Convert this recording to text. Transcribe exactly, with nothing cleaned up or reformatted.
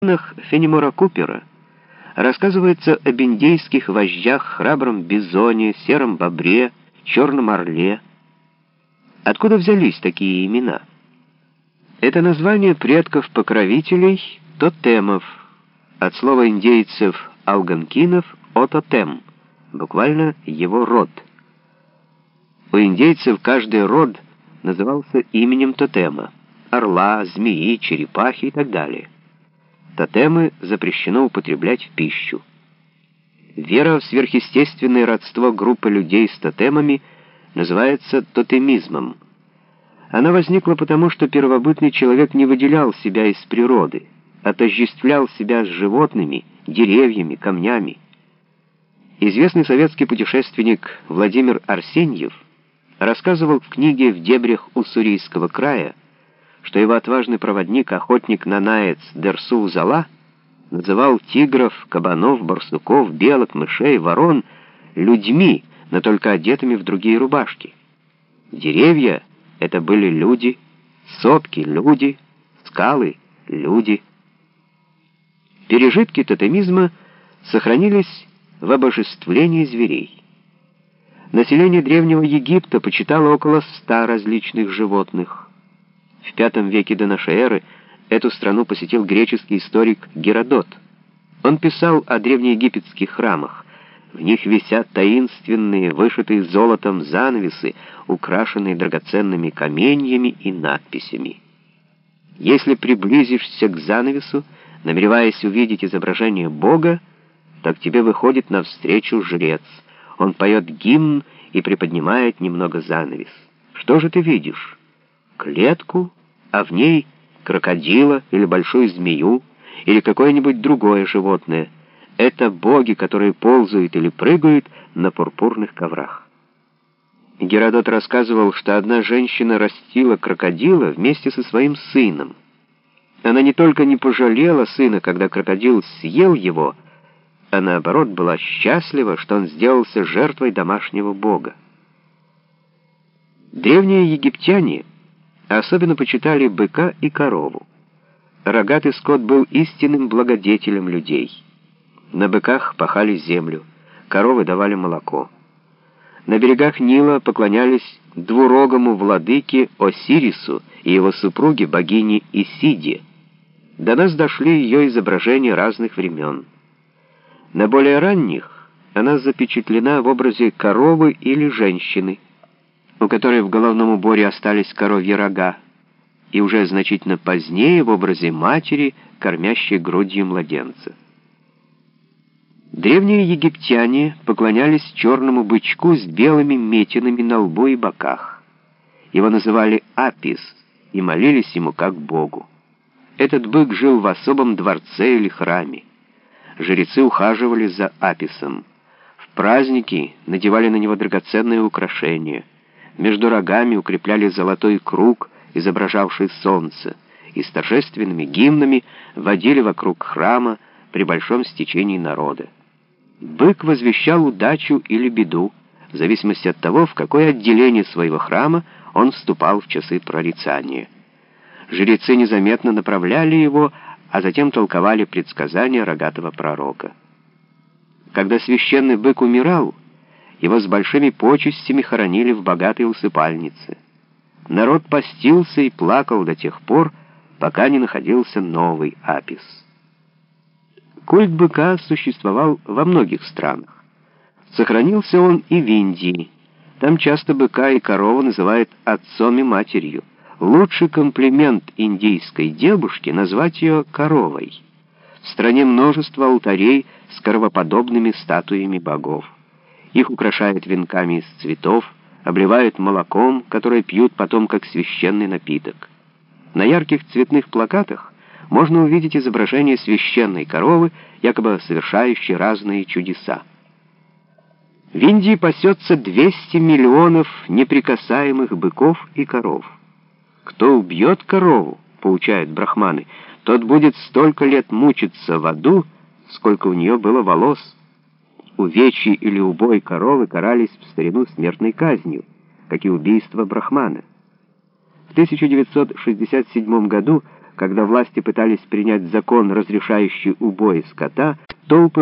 романах Фенемора Купера рассказывается об индейских вождях, храбром бизоне, сером бобре, черном орле. Откуда взялись такие имена? Это название предков-покровителей тотемов, от слова индейцев алганкинов «ототем», буквально «его род». У индейцев каждый род назывался именем тотема — орла, змеи, черепахи и так далее. Тотемы запрещено употреблять в пищу. Вера в сверхъестественное родство группы людей с тотемами называется тотемизмом. Она возникла потому, что первобытный человек не выделял себя из природы, отождествлял себя с животными, деревьями, камнями. Известный советский путешественник Владимир Арсеньев рассказывал в книге «В дебрях Уссурийского края», что его отважный проводник, охотник Нанаец Дерсу-Узала, называл тигров, кабанов, барсуков, белок, мышей, ворон людьми, но только одетыми в другие рубашки. Деревья — это были люди, сопки — люди, скалы — люди. Пережитки тотемизма сохранились в обожествлении зверей. Население Древнего Египта почитало около ста различных животных. В пятом веке до нашей эры эту страну посетил греческий историк Геродот. Он писал о древнеегипетских храмах. В них висят таинственные, вышитые золотом занавесы, украшенные драгоценными каменьями и надписями. Если приблизишься к занавесу, намереваясь увидеть изображение Бога, то к тебе выходит навстречу жрец. Он поет гимн и приподнимает немного занавес. Что же ты видишь? Клетку, а в ней крокодила или большую змею, или какое-нибудь другое животное. Это боги, которые ползают или прыгают на пурпурных коврах. Геродот рассказывал, что одна женщина растила крокодила вместе со своим сыном. Она не только не пожалела сына, когда крокодил съел его, а наоборот была счастлива, что он сделался жертвой домашнего бога. Древние египтяне особенно почитали быка и корову. Рогатый скот был истинным благодетелем людей. На быках пахали землю, коровы давали молоко. На берегах Нила поклонялись двурогому владыке Осирису и его супруге богине Исиде. До нас дошли ее изображения разных времен. На более ранних она запечатлена в образе коровы или женщины, у которой в головном уборе остались коровьи рога, и уже значительно позднее в образе матери, кормящей грудью младенца. Древние египтяне поклонялись черному бычку с белыми метинами на лбу и боках. Его называли Апис и молились ему как богу. Этот бык жил в особом дворце или храме. Жрецы ухаживали за Аписом. В праздники надевали на него драгоценные украшения. Между рогами укрепляли золотой круг, изображавший солнце, и с торжественными гимнами водили вокруг храма при большом стечении народа. Бык возвещал удачу или беду, в зависимости от того, в какое отделение своего храма он вступал в часы прорицания. Жрецы незаметно направляли его, а затем толковали предсказания рогатого пророка. Когда священный бык умирал, его с большими почестями хоронили в богатой усыпальнице. Народ постился и плакал до тех пор, пока не находился новый Апис. Культ быка существовал во многих странах. Сохранился он и в Индии. Там часто быка и корову называют отцом и матерью. Лучший комплимент индийской девушке — назвать ее коровой. В стране множество алтарей с коровоподобными статуями богов. Их украшают венками из цветов, обливают молоком, которое пьют потом как священный напиток. На ярких цветных плакатах можно увидеть изображение священной коровы, якобы совершающей разные чудеса. В Индии пасется двести миллионов неприкасаемых быков и коров. Кто убьет корову, поучают брахманы, тот будет столько лет мучиться в аду, сколько у нее было волос. Увечье или убой коровы карались в старину смертной казнью, как и убийство брахмана. В тысяча девятьсот шестьдесят седьмом году Когда власти пытались принять закон, разрешающий убой скота, толпы